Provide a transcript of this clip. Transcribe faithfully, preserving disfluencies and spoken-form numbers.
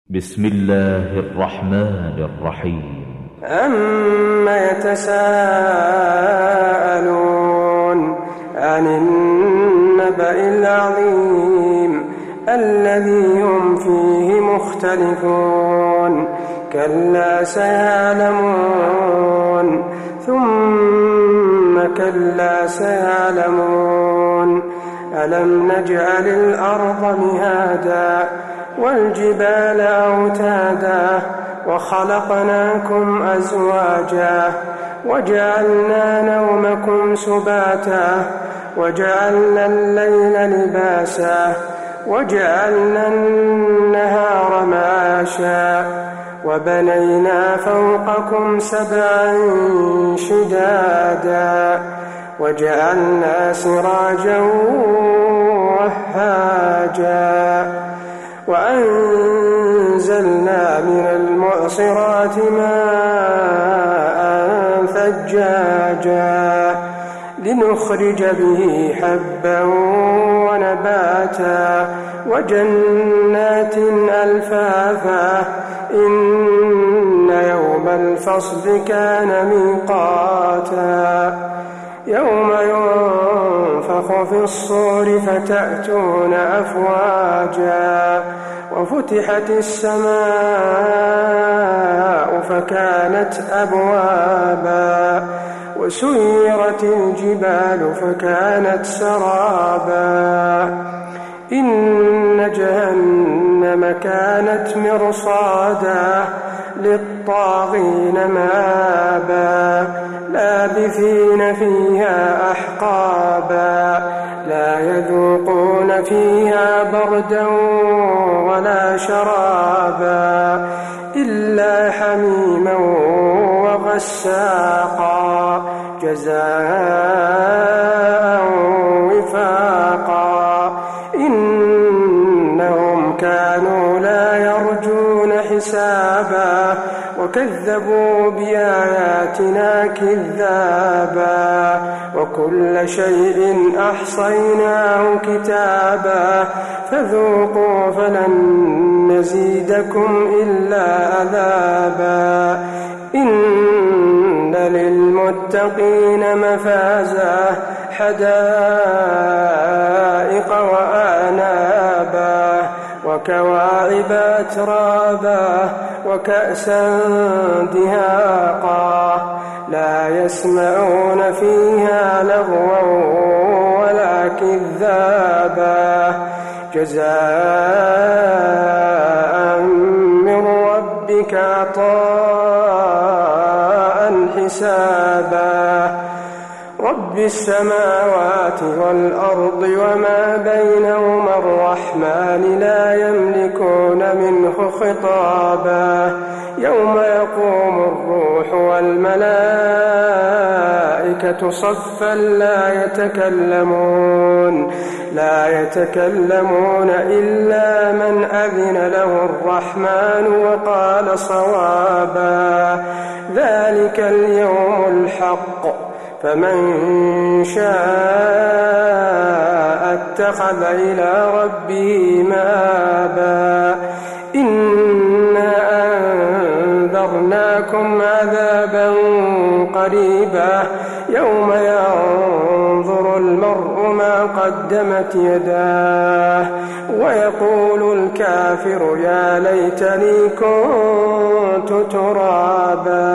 بسم الله الرحمن الرحيم. عما يتساءلون عن النبأ العظيم الذي هم فيه مختلفون كلا سيعلمون ثم كلا سيعلمون ألم نجعل الأرض مهادا والجبال أوتادا وخلقناكم أزواجا وجعلنا نومكم سباتا وجعلنا الليل لباسا وجعلنا النهار معاشا وبنينا فوقكم سبعا شدادا وجعلنا سراجا وهاجا وأنزلنا من المعصرات ماء ثجاجا لنخرج به حبا ونباتا وجنات ألفافا إن يوم الفصل كان ميقاتا يوم ينفخ في الصور فتأتون أفواجا وفتحت السماء فكانت أبوابا وسيرت الجبال فكانت سرابا إن جهنم كانت مرصادا للطاغين مآبا لابثين فيها أحقابا لا يذوقون فيها بردا ولا شرابا إلا حميما وغساقا جزاء وفاقا إنهم كانوا لا يرجون حسابا وكذبوا بآياتنا كذابا وكل شيء أحصيناه كتابا فذوقوا فلن نزيدكم إلا عذابا إن للمتقين مفازا حدائق وأعنابا وكواعب أترابا وكأسا دهاقا لا يسمعون فيها لغوا ولا كذابا جزاء من ربك عطاء حسابا رب السماوات والأرض وما بينهما الرحمن لا يملكون منه خطابا يوم يقوم الروح والملائكة صفا لا يتكلمون لا يتكلمون إلا من أذن له الرحمن وقال صوابا ذلك اليوم الحق فمن شاء اتخذ إلى ربه مآبا إنا أنذرناكم عذابا قريبا يوم ينظر المرء ما قدمت يداه ويقول الكافر يا ليتني كنت ترابا.